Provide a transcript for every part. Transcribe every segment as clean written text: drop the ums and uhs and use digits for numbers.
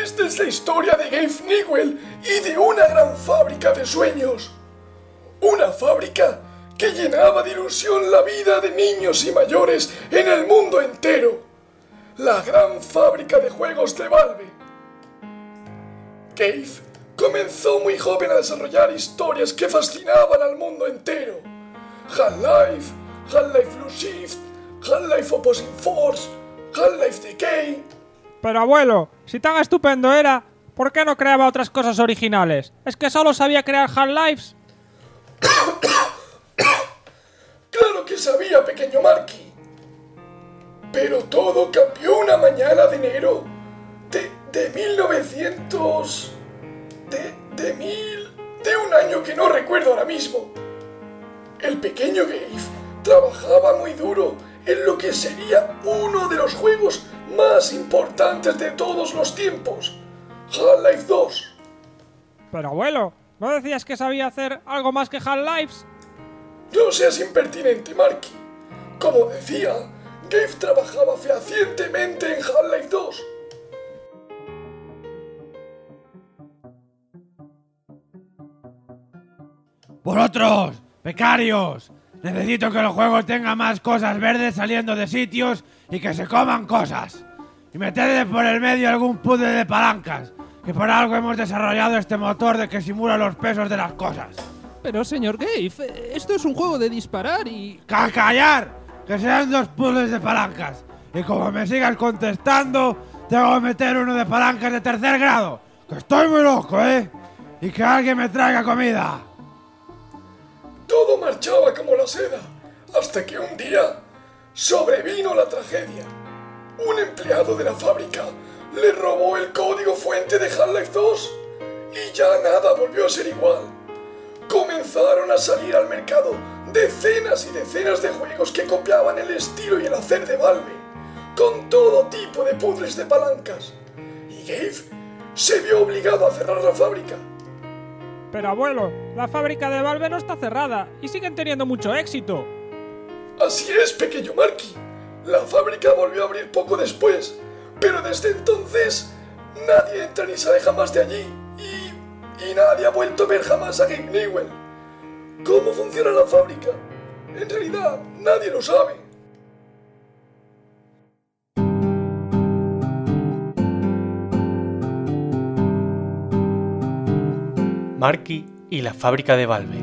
Esta es la historia de Gabe Newell y de una gran fábrica de sueños. Una fábrica que llenaba de ilusión la vida de niños y mayores en el mundo entero. La gran fábrica de juegos de Valve. Gabe comenzó muy joven a desarrollar historias que fascinaban al mundo entero. Half-Life, Half-Life Blue Shift, Half-Life Opposing Force, Half-Life Decay. Pero abuelo, si tan estupendo era, ¿por qué no creaba otras cosas originales? ¿Es que solo sabía crear Half-Lives? Claro que sabía, pequeño Marky. Pero todo cambió una mañana de enero de 1900... de un año que no recuerdo ahora mismo. El pequeño Gabe trabajaba muy duro en lo que sería uno de los juegos más importantes de todos los tiempos, Half-Life 2. Pero abuelo, ¿no decías que sabía hacer algo más que Half-Lives? No seas impertinente, Marky. Como decía, Gabe trabajaba fehacientemente en Half-Life 2. ¡Vosotros, becarios! Necesito que el juego tenga más cosas verdes saliendo de sitios y que se coman cosas. Y meted por el medio algún puzzle de palancas, que por algo hemos desarrollado este motor de que simula los pesos de las cosas. Pero señor Gabe, esto es un juego de disparar y... ¡Callar! Que sean 2 puzzles de palancas. Y como me sigas contestando, tengo que meter uno de palancas de 3er grado. Que estoy muy loco, ¿eh? Y que alguien me traiga comida. Todo marchaba como la seda, hasta que un día sobrevino la tragedia. Un empleado de la fábrica le robó el código fuente de Half-Life 2 y ya nada volvió a ser igual. Comenzaron a salir al mercado decenas y decenas de juegos que copiaban el estilo y el hacer de Valve, con todo tipo de puzzles de palancas. Y Gabe se vio obligado a cerrar la fábrica. Pero abuelo, la fábrica de Valve no está cerrada y siguen teniendo mucho éxito. Así es, pequeño Marky. La fábrica volvió a abrir poco después, pero desde entonces nadie entra ni sale jamás de allí y nadie ha vuelto a ver jamás a Gabe Newell. ¿Cómo funciona la fábrica? En realidad, nadie lo sabe. Marky y la fábrica de Valve.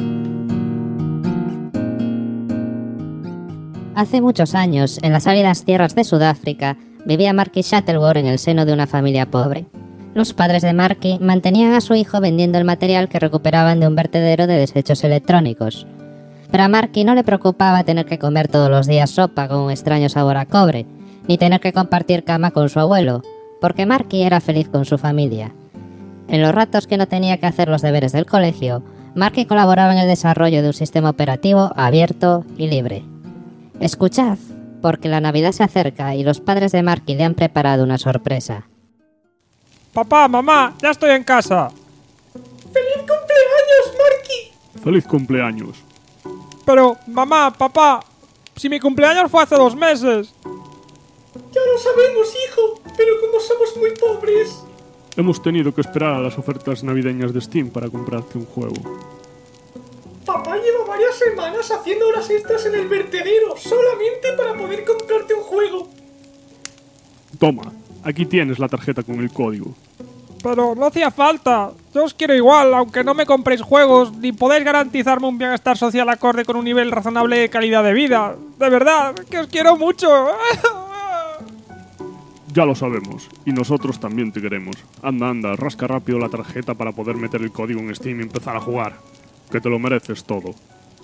Hace muchos años, en las áridas tierras de Sudáfrica, vivía Marky Shuttleworth en el seno de una familia pobre. Los padres de Marky mantenían a su hijo vendiendo el material que recuperaban de un vertedero de desechos electrónicos. Pero a Marky no le preocupaba tener que comer todos los días sopa con un extraño sabor a cobre, ni tener que compartir cama con su abuelo, porque Marky era feliz con su familia. En los ratos que no tenía que hacer los deberes del colegio, Marky colaboraba en el desarrollo de un sistema operativo abierto y libre. Escuchad, porque la Navidad se acerca y los padres de Marky le han preparado una sorpresa. Papá, mamá, ya estoy en casa. ¡Feliz cumpleaños, Marky! ¡Feliz cumpleaños! Pero, mamá, papá, si mi cumpleaños fue hace 2 meses. Ya lo sabemos, hijo, pero como somos muy pobres... Hemos tenido que esperar a las ofertas navideñas de Steam para comprarte un juego. Papá lleva varias semanas haciendo horas extras en el vertedero solamente para poder comprarte un juego. Toma, aquí tienes la tarjeta con el código. Pero no hacía falta. Yo os quiero igual, aunque no me compréis juegos, ni podéis garantizarme un bienestar social acorde con un nivel razonable de calidad de vida. De verdad, que os quiero mucho. Ya lo sabemos, y nosotros también te queremos. Anda, rasca rápido la tarjeta para poder meter el código en Steam y empezar a jugar. Que te lo mereces todo.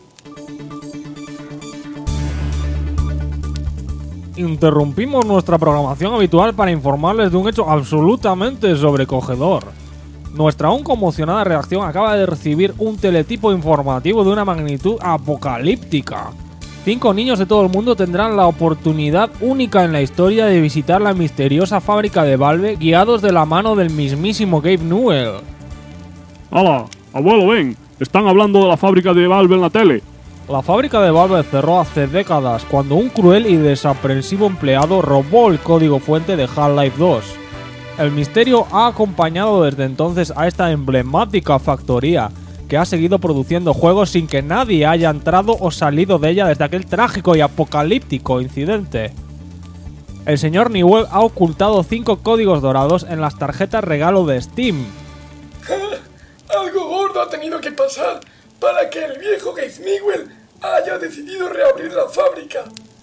Interrumpimos nuestra programación habitual para informarles de un hecho absolutamente sobrecogedor. Nuestra aún conmocionada redacción acaba de recibir un teletipo informativo de una magnitud apocalíptica. 5 niños de todo el mundo tendrán la oportunidad única en la historia de visitar la misteriosa fábrica de Valve guiados de la mano del mismísimo Gabe Newell. ¡Hala! Abuelo, ven. Están hablando de la fábrica de Valve en la tele. La fábrica de Valve cerró hace décadas cuando un cruel y desaprensivo empleado robó el código fuente de Half-Life 2. El misterio ha acompañado desde entonces a esta emblemática factoría, que ha seguido produciendo juegos sin que nadie haya entrado o salido de ella desde aquel trágico y apocalíptico incidente. El señor Newell ha ocultado 5 códigos dorados en las tarjetas regalo de Steam. Algo gordo ha tenido que pasar para que el viejo Gabe Newell haya decidido reabrir la fábrica.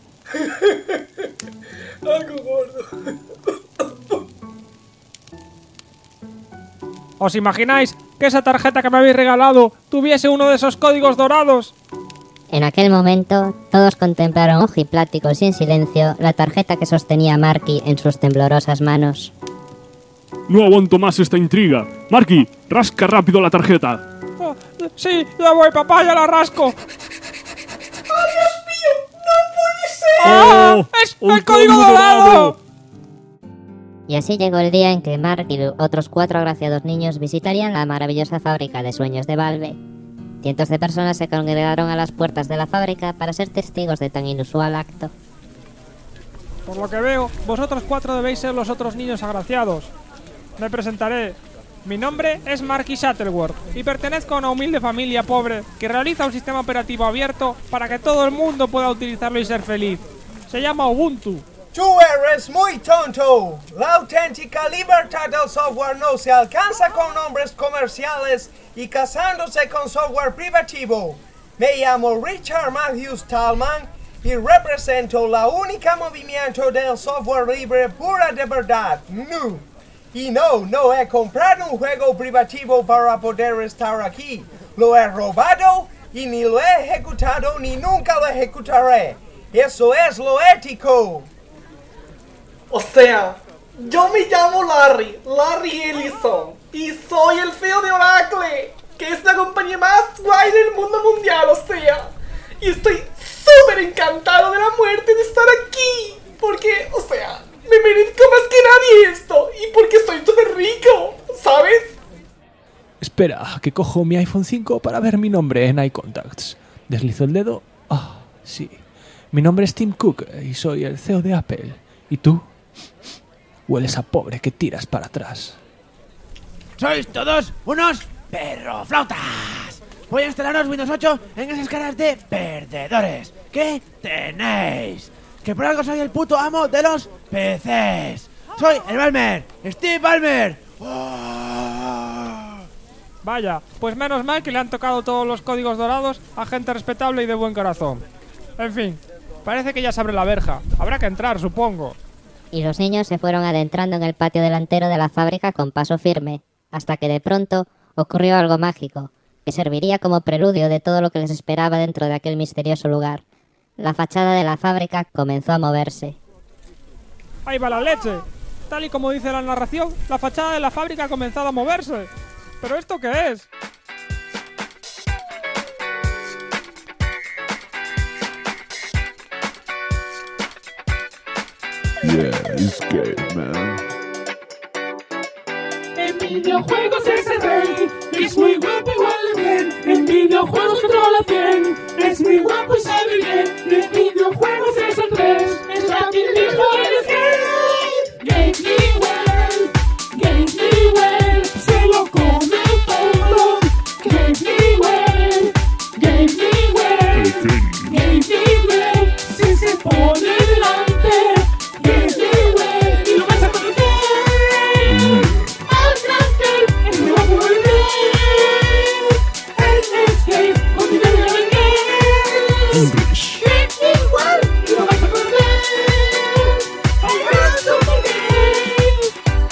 Algo gordo. ¿Os imagináis que esa tarjeta que me habéis regalado tuviese uno de esos códigos dorados? En aquel momento, todos contemplaron ojipláticos y en silencio la tarjeta que sostenía Marky en sus temblorosas manos. No aguanto más esta intriga. Marky, rasca rápido la tarjeta. Oh, sí, ya voy, papá, ya la rasco. ¡Oh, Dios mío! ¡No puede ser! ¡Ah! ¡Es el código dorado! Y así llegó el día en que Mark y otros 4 agraciados niños visitarían la maravillosa fábrica de sueños de Valve. Cientos de personas se congregaron a las puertas de la fábrica para ser testigos de tan inusual acto. Por lo que veo, vosotros 4 debéis ser los otros niños agraciados. Me presentaré. Mi nombre es Marky Shuttleworth y pertenezco a una humilde familia pobre que realiza un sistema operativo abierto para que todo el mundo pueda utilizarlo y ser feliz. Se llama Ubuntu. ¡Tú eres muy tonto! La auténtica libertad del software no se alcanza con nombres comerciales y casándose con software privativo. Me llamo Richard Matthews Talman y represento la única movimiento del software libre pura de verdad, NU. Y no he comprado un juego privativo para poder estar aquí. Lo he robado y ni lo he ejecutado ni nunca lo ejecutaré. Eso es lo ético. O sea, yo me llamo Larry Ellison, y soy el CEO de Oracle, que es la compañía más guay del mundo mundial, o sea. Y estoy súper encantado de la muerte de estar aquí, porque, o sea, me merezco más que nadie esto, y porque soy súper rico, ¿sabes? Espera, que cojo mi iPhone 5 para ver mi nombre en iContacts. Deslizo el dedo. Ah, sí. Mi nombre es Tim Cook y soy el CEO de Apple. ¿Y tú? Hueles a pobre que tiras para atrás. ¡Sois todos unos perroflautas! Voy a instalaros Windows 8 en esas caras de perdedores que tenéis. Que por algo soy el puto amo de los PCs. Soy el Ballmer, Steve Ballmer. ¡Oh! Vaya, pues menos mal que le han tocado todos los códigos dorados a gente respetable y de buen corazón. En fin, parece que ya se abre la verja. Habrá que entrar, supongo. Y los niños se fueron adentrando en el patio delantero de la fábrica con paso firme, hasta que de pronto ocurrió algo mágico, que serviría como preludio de todo lo que les esperaba dentro de aquel misterioso lugar. La fachada de la fábrica comenzó a moverse. ¡Ahí va la leche! Tal y como dice la narración, la fachada de la fábrica ha comenzado a moverse. ¿Pero esto qué es? Yeah, it's gay, man. En videojuegos es el rey, es muy guapo y huele bien. En videojuegos controla 100, es muy guapo y sabe bien. En videojuegos es el 3, es fácil mismo eres gay. Gabe Newell, se lo come todo. Gabe Newell, si se pone delante. Gabe Newell, y lo vas a conocer. Al Gabe, el nuevo rey. Él es Gabe, con dinero de Gabe. Gabe Newell, y lo vas a conocer. Al gran Super Gabe.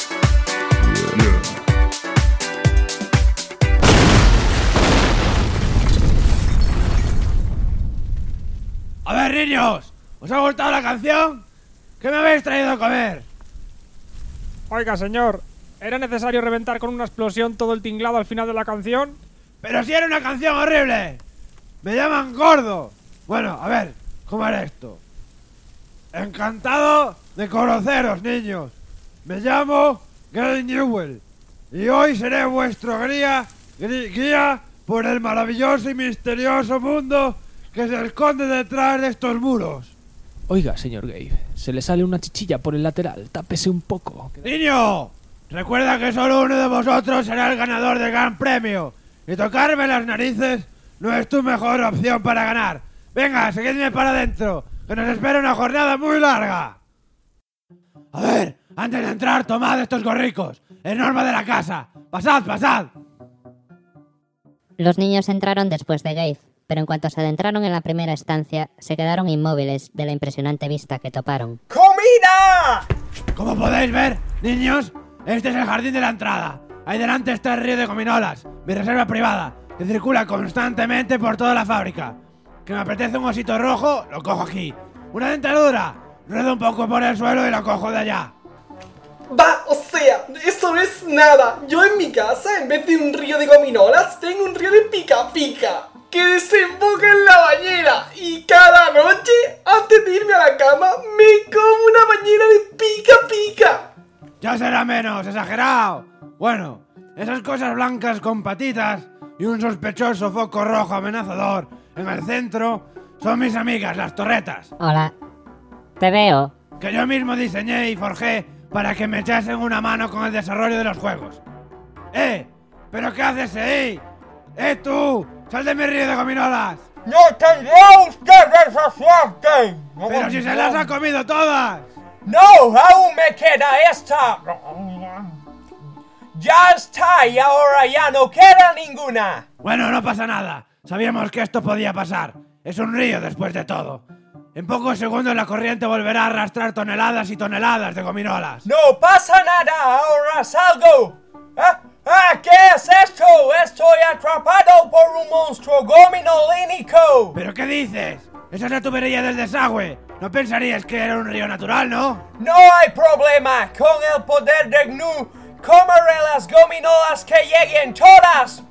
A ver, niños, ¿os ha gustado la canción? ¿Qué me habéis traído a comer? Oiga, señor, ¿era necesario reventar con una explosión todo el tinglado al final de la canción? ¡Pero si era una canción horrible! ¡Me llaman gordo! Bueno, a ver, ¿cómo era esto? Encantado de conoceros, niños. Me llamo Gabe Newell y hoy seré vuestro guía por el maravilloso y misterioso mundo que se esconde detrás de estos muros. Oiga, señor Gabe, se le sale una chichilla por el lateral. Tápese un poco. ¡Niño! Recuerda que solo uno de vosotros será el ganador del gran premio. Y tocarme las narices no es tu mejor opción para ganar. Venga, seguidme para adentro, que nos espera una jornada muy larga. A ver, antes de entrar, tomad estos gorricos. Es norma de la casa. Pasad, pasad. Los niños entraron después de Gabe, pero en cuanto se adentraron en la primera estancia, se quedaron inmóviles de la impresionante vista que toparon. ¡Comida! Como podéis ver, niños, este es el jardín de la entrada. Ahí delante está el río de gominolas, mi reserva privada, que circula constantemente por toda la fábrica. Que me apetece un osito rojo, lo cojo aquí. Una dentadura, ruedo un poco por el suelo y lo cojo de allá. Va, o sea, eso no es nada. Yo en mi casa, en vez de un río de gominolas, tengo un río de pica pica que desemboca en la bañera. Y cada noche, antes de irme a la cama, me como una bañera de pica pica. Ya será menos, exagerado. Bueno, esas cosas blancas con patitas y un sospechoso foco rojo amenazador en el centro son mis amigas, las torretas. Hola. Te veo. Que yo mismo diseñé y forjé para que me echasen una mano con el desarrollo de los juegos. ¿Pero qué haces ahí? Tú, sal de mi río de gominolas. ¡No tendrá usted esa suerte! Pero si se las ha comido todas. ¡No! ¡Aún me queda esta! ¡Ya está! Y ahora ya no queda ninguna. Bueno, no pasa nada. Sabíamos que esto podía pasar. Es un río después de todo. En pocos segundos la corriente volverá a arrastrar toneladas y toneladas de gominolas. ¡No pasa nada! ¡Ahora salgo! ¿Qué es esto? Estoy atrapado por un monstruo gominolínico. ¿Pero qué dices? Esa es la tubería del desagüe. No pensarías que era un río natural, ¿no? No hay problema. Con el poder de Gnu, comeré las gominolas que lleguen todas.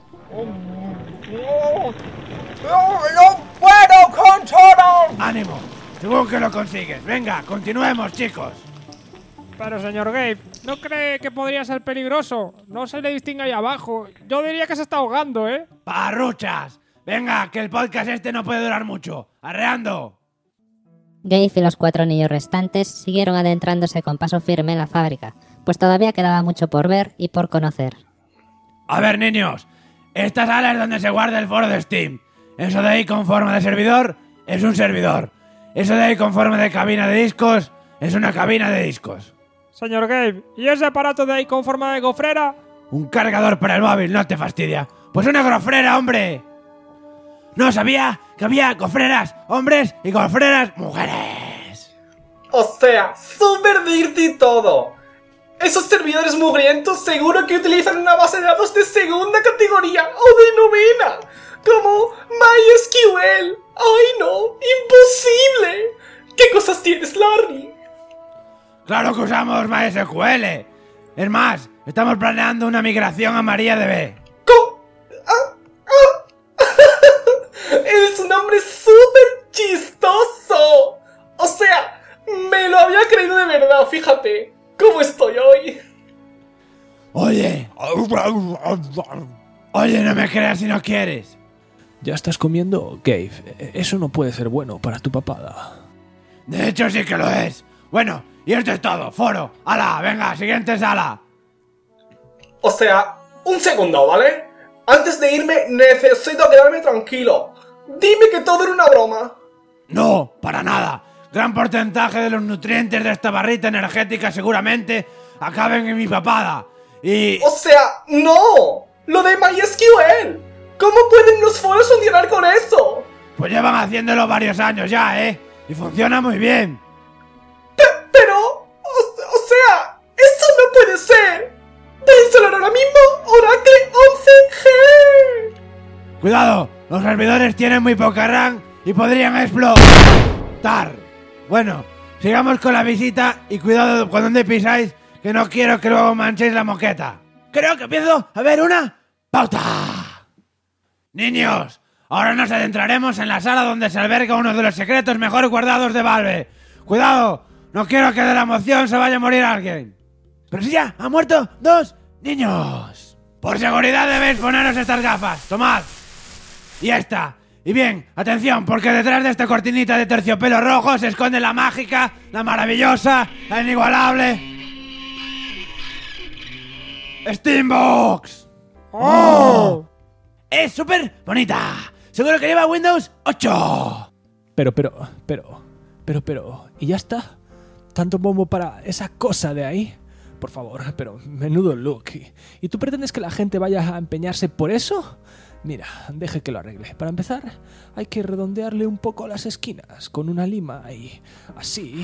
¡No puedo con todo! ¡Ánimo! Seguro que lo consigues. Venga, continuemos, chicos. Pero señor Gabe, ¿no cree que podría ser peligroso? No se le distingue ahí abajo. Yo diría que se está ahogando, ¿eh? ¡Parruchas! Venga, que el podcast este no puede durar mucho. ¡Arreando! Gabe y los 4 niños restantes siguieron adentrándose con paso firme en la fábrica, pues todavía quedaba mucho por ver y por conocer. A ver, niños, esta sala es donde se guarda el foro de Steam. Eso de ahí con forma de servidor es un servidor. Eso de ahí con forma de cabina de discos es una cabina de discos. Señor Gabe, ¿y ese aparato de ahí con forma de gofrera? Un cargador para el móvil, no te fastidia. Pues una gofrera, hombre. No sabía que había gofreras hombres y gofreras mujeres. O sea, súper dirty todo. Esos servidores mugrientos seguro que utilizan una base de datos de segunda categoría o de novena, como MySQL. ¡Ay no! ¡Imposible! ¿Qué cosas tienes, Larry? ¡Claro que usamos MySQL! Es más, estamos planeando una migración a MariaDB. Eres un hombre súper chistoso. O sea, me lo había creído de verdad, fíjate. ¿Cómo estoy hoy? Oye, no me creas si no quieres. ¿Ya estás comiendo, Gabe? Eso no puede ser bueno para tu papada. De hecho sí que lo es. Bueno, y esto es todo, foro. ¡Hala! Venga, siguiente sala. O sea, un segundo, ¿vale? Antes de irme, necesito quedarme tranquilo. Dime que todo era una broma. No, para nada. Gran porcentaje de los nutrientes de esta barrita energética seguramente acaben en mi papada. Y... O sea, no. Lo de MySQL. ¿Cómo pueden los foros funcionar con eso? Pues llevan haciéndolo varios años ya, ¿eh? Y funciona muy bien. Pero... O sea, eso no puede ser. Voy a instalar ahora mismo Oracle 11G. Cuidado, los servidores tienen muy poca RAM y podrían explotar. Bueno, sigamos con la visita y cuidado con donde pisáis, que no quiero que luego manchéis la moqueta. Creo que empiezo a ver una pauta. Niños, ahora nos adentraremos en la sala donde se alberga uno de los secretos mejor guardados de Valve. Cuidado, no quiero que de la emoción se vaya a morir alguien. Pero si ya han muerto 2 niños. Por seguridad debéis poneros estas gafas. Tomad. Y esta. Y bien, atención, porque detrás de esta cortinita de terciopelo rojo se esconde la mágica, la maravillosa, la inigualable... ¡Steambox! ¡Oh! ¡Es súper bonita! ¡Seguro que lleva Windows 8! Pero, ¿y ya está? ¿Tanto bombo para esa cosa de ahí? Por favor, pero menudo look. ¿Y tú pretendes que la gente vaya a empeñarse por eso? Mira, deje que lo arregle. Para empezar, hay que redondearle un poco las esquinas con una lima y así.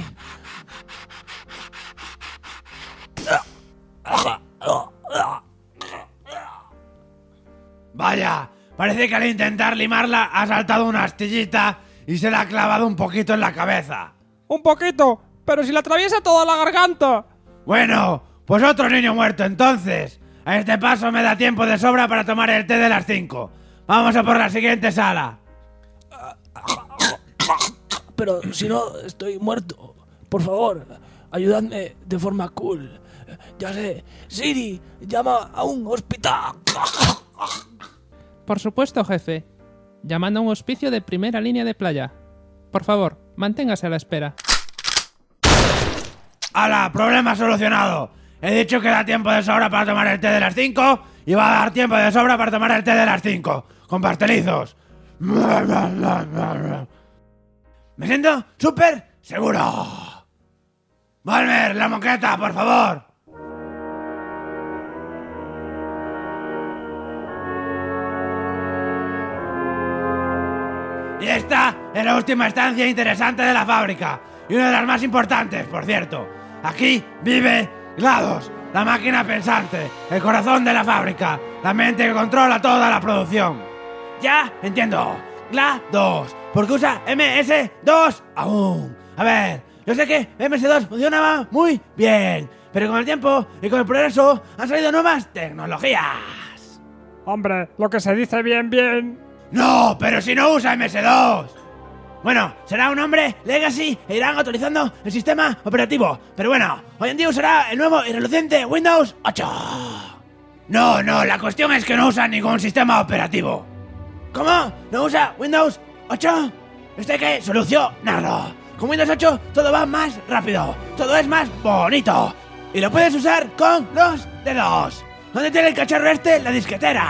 Vaya, parece que al intentar limarla ha saltado una astillita y se la ha clavado un poquito en la cabeza. ¡Un poquito! ¡Pero si le atraviesa toda la garganta! Bueno, pues otro niño muerto entonces. A este paso me da tiempo de sobra para tomar el té de las 5. Vamos a por la siguiente sala. Pero si no, estoy muerto. Por favor, ayudadme de forma cool. Ya sé, Siri, llama a un hospital. Por supuesto, jefe. Llamando a un hospicio de primera línea de playa. Por favor, manténgase a la espera. ¡Hala! ¡Problema solucionado! He dicho que da tiempo de sobra para tomar el té de las 5 y va a dar tiempo de sobra para tomar el té de las 5. Con pastelizos. Me siento súper seguro. Valmer, la moqueta, por favor. Y esta es la última estancia interesante de la fábrica. Y una de las más importantes, por cierto. Aquí vive GLaDOS, la máquina pensante, el corazón de la fábrica, la mente que controla toda la producción. Ya entiendo, GLaDOS, porque usa MS2 aún. A ver, yo sé que MS2 funcionaba muy bien, pero con el tiempo y con el progreso han salido nuevas tecnologías. Hombre, lo que se dice bien. No, pero si no usa MS2. Bueno, será un hombre legacy e irán actualizando el sistema operativo. Pero bueno, hoy en día usará el nuevo y reluciente Windows 8. No, la cuestión es que no usa ningún sistema operativo. ¿Cómo? ¿No usa Windows 8? Esto hay que solucionarlo. Con Windows 8 todo va más rápido, todo es más bonito. Y lo puedes usar con los dedos. ¿Dónde tiene el cacharro este? La disquetera.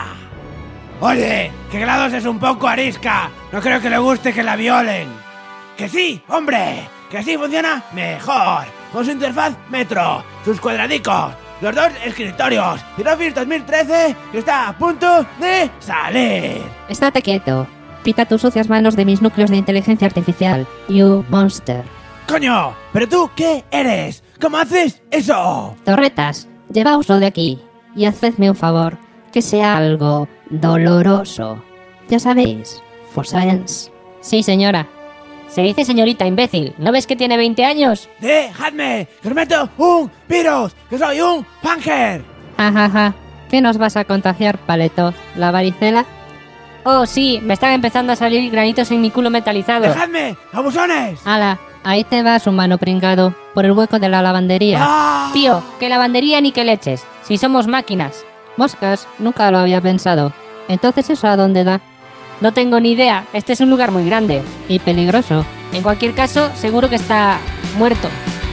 Oye, que GLaDOS es un poco arisca. No creo que le guste que la violen. ¡Que sí, hombre! ¡Que así funciona mejor! Con su interfaz Metro, sus cuadradicos, los 2 escritorios y Office 2013 que está a punto de salir. Estate quieto. Quita tus sucias manos de mis núcleos de inteligencia artificial, you monster. ¡Coño! ¿Pero tú qué eres? ¿Cómo haces eso? Torretas, llevaoslo de aquí y hacedme un favor, que sea algo doloroso. Ya sabéis, for science. Sí, señora. Se dice señorita, imbécil. ¿No ves que tiene 20 años? ¡Dejadme! ¡Que os meto un virus! ¡Que soy un punker! Jajaja. ¿Qué nos vas a contagiar, paleto? ¿La varicela? Oh, sí, me están empezando a salir granitos en mi culo metalizado. ¡Dejadme! ¡Abusones! ¡Hala! Ahí te vas, humano pringado, por el hueco de la lavandería. ¡Ah! Tío, que lavandería ni que leches, si somos máquinas. Moscas, nunca lo había pensado. Entonces, ¿eso a dónde da? No tengo ni idea, este es un lugar muy grande. Y peligroso. En cualquier caso, seguro que está muerto.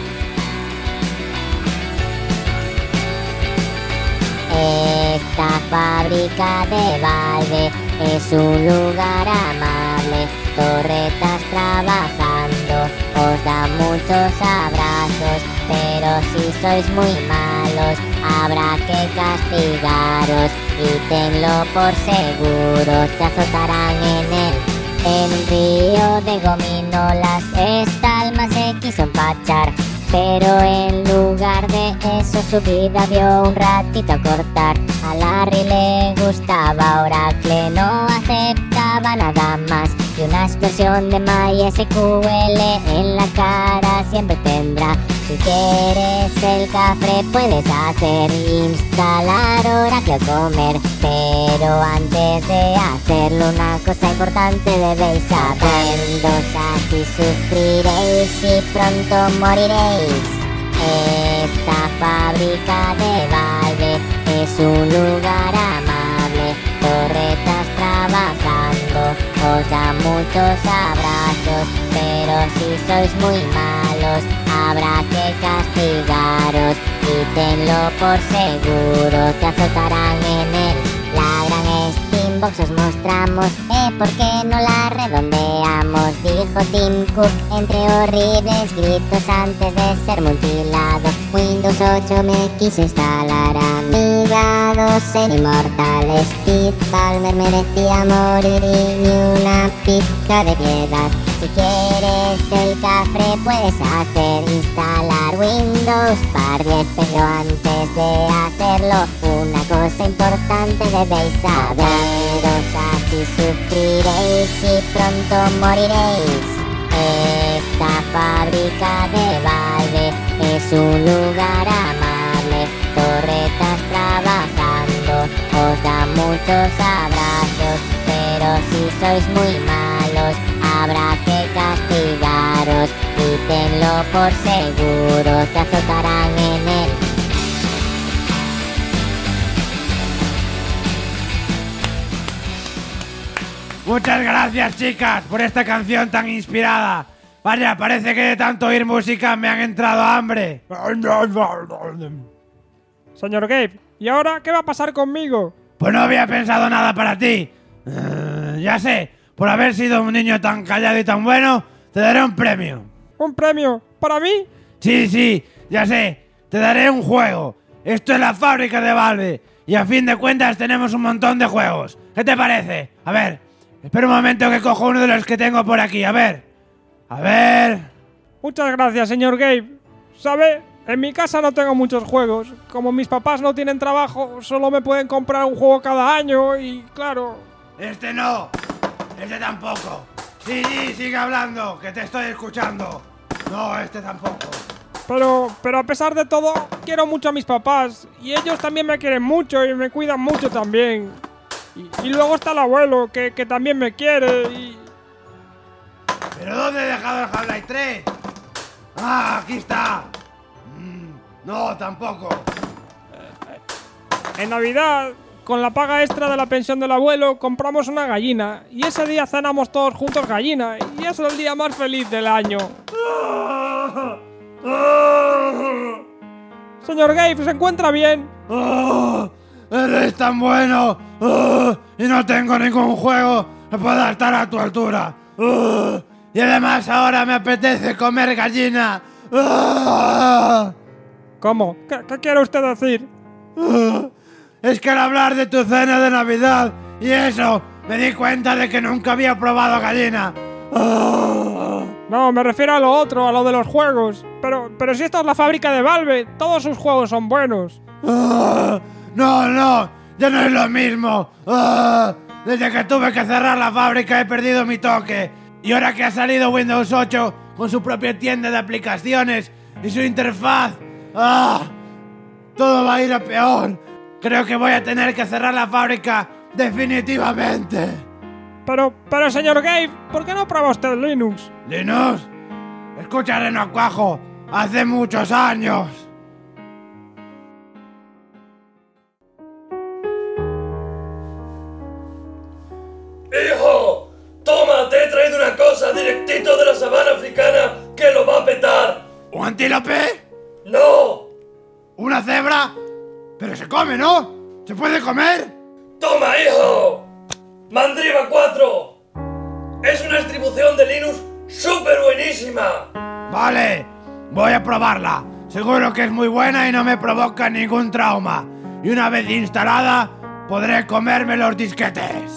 Esta fábrica de Valve es un lugar amable. Torretas trabajando, os da muchos abrazos, pero si sois muy malos, habrá que castigaros. Y tenlo por seguro, te azotarán en un río de gominolas. Esta alma se quiso empachar, pero en lugar de eso su vida vio un ratito a cortar. A Larry le gustaba Oracle, no aceptaba nada más. Y una explosión de MySQL en la cara siempre tendrá. Si quieres el café puedes hacer, instalar Oracle o comer. Pero antes de hacerlo una cosa importante debéis saber. Así sufriréis y pronto moriréis. Esta fábrica de Valve es un lugar amable. Torretas trabajando, os da muchos abrazos, pero si sois muy malos, habrá que castigaros. Y y tenlo por seguro, te azotarán en él. La gran Steambox os mostramos, ¿por qué no la redondeamos? Dijo Tim Cook entre horribles gritos antes de ser mutilado. Windows 8 me quiso instalar, Amiga 2 en Immortal. Steve Ballmer merecía morir y ni una pizca de piedad. Si quieres el cafre puedes hacer instalar Windows Par 10, pero antes de hacerlo una cosa importante debéis saberos, así sufriréis y pronto moriréis. Esta fábrica de Valve es un lugar amable, torretas trabajando, os da muchos abrazos, pero si sois muy malos habrá que castigaros y tenlo por seguro, te azotarán en él. Muchas gracias, chicas, por esta canción tan inspirada. Vaya, parece que de tanto oír música me han entrado hambre. Señor Gabe, ¿y ahora qué va a pasar conmigo? Pues no había pensado nada para ti. Ya sé, por haber sido un niño tan callado y tan bueno, te daré un premio. ¿Un premio? ¿Para mí? Sí, ya sé. Te daré un juego. Esto es la fábrica de Valve. Y a fin de cuentas tenemos un montón de juegos. ¿Qué te parece? A ver, espera un momento que cojo uno de los que tengo por aquí. A ver. Muchas gracias, señor Gabe. ¿Sabe? En mi casa no tengo muchos juegos. Como mis papás no tienen trabajo, solo me pueden comprar un juego cada año y, claro... Este no. Este tampoco. Sí, sigue hablando, que te estoy escuchando. No, este tampoco. Pero a pesar de todo, quiero mucho a mis papás. Y ellos también me quieren mucho y me cuidan mucho también. Y luego está el abuelo, que también me quiere y... ¿Pero dónde he dejado el Half-Life 3? ¡Ah, aquí está! No, tampoco. En Navidad, con la paga extra de la pensión del abuelo, compramos una gallina. Y ese día cenamos todos juntos gallina. Y es el día más feliz del año. Señor Gabe, ¿se encuentra bien? ¡Eres tan bueno! Y no tengo ningún juego que pueda estar a tu altura. Y además ahora me apetece comer gallina. ¿Cómo? ¿Qué quiere usted decir? Es que al hablar de tu cena de Navidad y eso, me di cuenta de que nunca había probado gallina. No, me refiero a lo otro, a lo de los juegos. Pero si esta es la fábrica de Valve, todos sus juegos son buenos. No, ya no es lo mismo. Desde que tuve que cerrar la fábrica he perdido mi toque. Y ahora que ha salido Windows 8 con su propia tienda de aplicaciones y su interfaz, todo va a ir a peor. Creo que voy a tener que cerrar la fábrica definitivamente. Pero señor Gabe, ¿por qué no prueba usted Linux? ¿Linux? Escucha, Reno Cuajo, hace muchos años. ¡Hijo! ¡Toma! Te he traído una cosa directito de la sabana africana que lo va a petar. ¿Un antílope? ¡No! ¿Una cebra? Pero se come, ¿no? ¿Se puede comer? ¡Toma, hijo! ¡Mandriva 4! Es una distribución de Linux súper buenísima. Vale, voy a probarla. Seguro que es muy buena y no me provoca ningún trauma. Y una vez instalada, podré comerme los disquetes.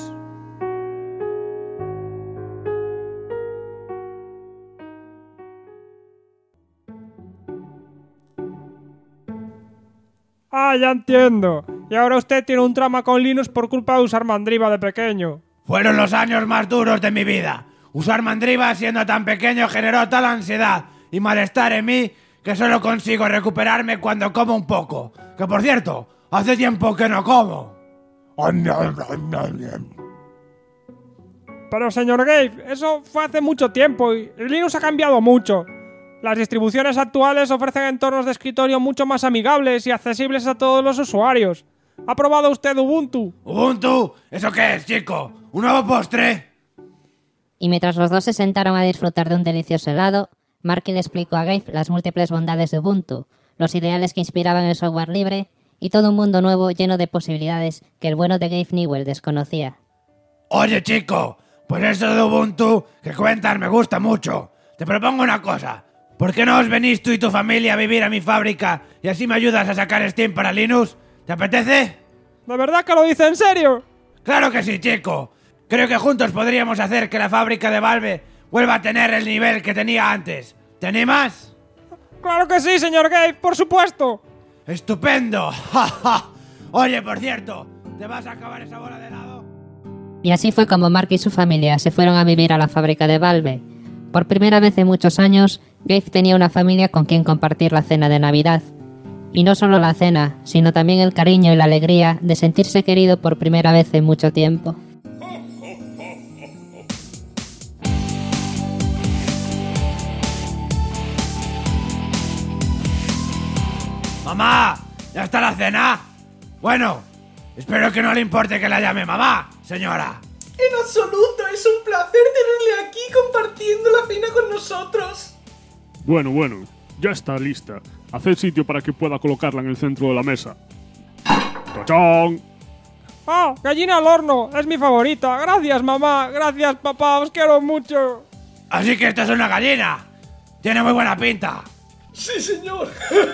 Ya entiendo. Y ahora usted tiene un trauma con Linux por culpa de usar Mandriva de pequeño. Fueron los años más duros de mi vida. Usar Mandriva siendo tan pequeño generó tal ansiedad y malestar en mí que solo consigo recuperarme cuando como un poco. Que por cierto, hace tiempo que no como. Pero señor Gabe, eso fue hace mucho tiempo y Linux ha cambiado mucho. Las distribuciones actuales ofrecen entornos de escritorio mucho más amigables y accesibles a todos los usuarios. ¿Ha probado usted Ubuntu? ¿Ubuntu? ¿Eso qué es, chico? ¿Un nuevo postre? Y mientras los dos se sentaron a disfrutar de un delicioso helado, Marky le explicó a Gabe las múltiples bondades de Ubuntu, los ideales que inspiraban el software libre y todo un mundo nuevo lleno de posibilidades que el bueno de Gabe Newell desconocía. Oye, chico, pues eso de Ubuntu que cuentas me gusta mucho. Te propongo una cosa. ¿Por qué no os venís tú y tu familia a vivir a mi fábrica y así me ayudas a sacar Steam para Linux? ¿Te apetece? ¿De verdad que lo dice en serio? ¡Claro que sí, chico! Creo que juntos podríamos hacer que la fábrica de Valve vuelva a tener el nivel que tenía antes. ¿Te animas? ¡Claro que sí, señor Gabe! ¡Por supuesto! ¡Estupendo! Oye, por cierto, ¿te vas a acabar esa bola de helado? Y así fue como Mark y su familia se fueron a vivir a la fábrica de Valve. Por primera vez en muchos años, Gabe tenía una familia con quien compartir la cena de Navidad. Y no solo la cena, sino también el cariño y la alegría de sentirse querido por primera vez en mucho tiempo. ¡Mamá! ¿Ya está la cena? Bueno, espero que no le importe que la llame mamá, señora. En absoluto, es un placer tenerle aquí compartiendo la cena con nosotros. Bueno, ya está lista. Haced sitio para que pueda colocarla en el centro de la mesa. ¡Tachán! ¡Ah! ¡Gallina al horno! ¡Es mi favorita! ¡Gracias, mamá! ¡Gracias, papá! ¡Os quiero mucho! Así que esta es una gallina. Tiene muy buena pinta. ¡Sí, señor!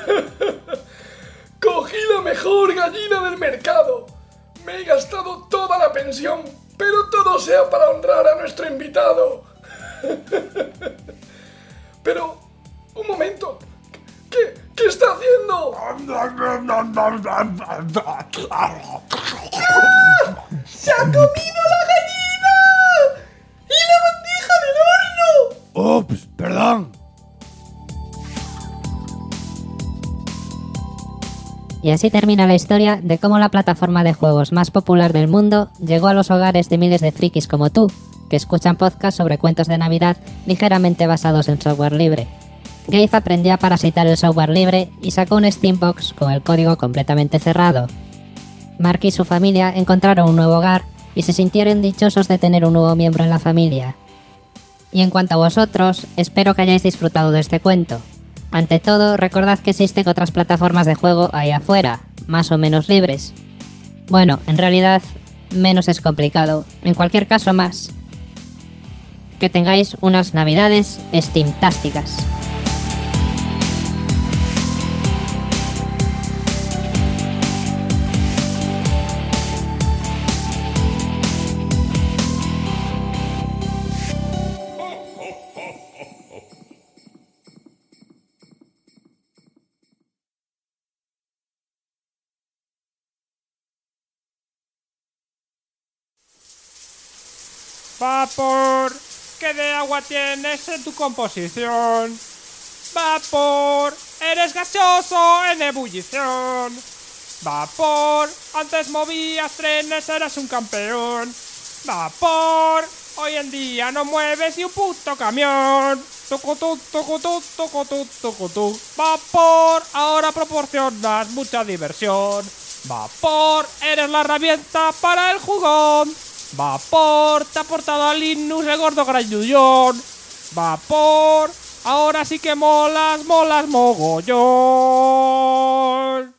Cogí la mejor gallina del mercado. Me he gastado toda la pensión, pero todo sea para honrar a nuestro invitado. Pero, un momento. ¿Qué está haciendo? ¡Se ha comido la gallina! ¡Y la bandeja del horno! ¡Ups! ¡Perdón! Y así termina la historia de cómo la plataforma de juegos más popular del mundo llegó a los hogares de miles de frikis como tú, que escuchan podcasts sobre cuentos de Navidad ligeramente basados en software libre. Gabe aprendió a parasitar el software libre y sacó un Steambox con el código completamente cerrado. Mark y su familia encontraron un nuevo hogar y se sintieron dichosos de tener un nuevo miembro en la familia. Y en cuanto a vosotros, espero que hayáis disfrutado de este cuento. Ante todo, recordad que existen otras plataformas de juego ahí afuera, más o menos libres. Bueno, en realidad, menos es complicado. En cualquier caso, más. Que tengáis unas navidades Steamtásticas. Vapor, ¿qué de agua tienes en tu composición? Vapor, eres gaseoso en ebullición. Vapor, antes movías trenes, eras un campeón. Vapor, hoy en día no mueves ni un puto camión. Tucutú, tucutú, tucutú, tucutú. Vapor, ahora proporcionas mucha diversión. Vapor, eres la herramienta para el jugón. Vapor, te ha aportado a Linux el gordo grañullón. Vapor, ahora sí que molas mogollón.